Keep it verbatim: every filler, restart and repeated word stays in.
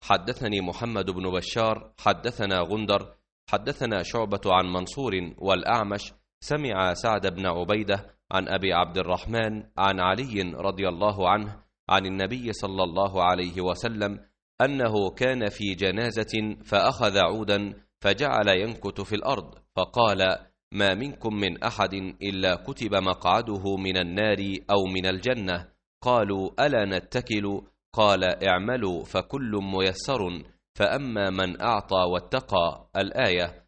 حدثني محمد بن بشار حدثنا غندر حدثنا شعبة عن منصور والأعمش سمع سعد بن عبيدة عن أبي عبد الرحمن عن علي رضي الله عنه عن النبي صلى الله عليه وسلم أنه كان في جنازة فأخذ عودا فجعل ينكت في الأرض فقال: ما منكم من أحد إلا كتب مقعده من النار أو من الجنة. قالوا: ألا نتكل؟ قال: اعملوا فكل ميسر، فأما من أعطى واتقى. الآية.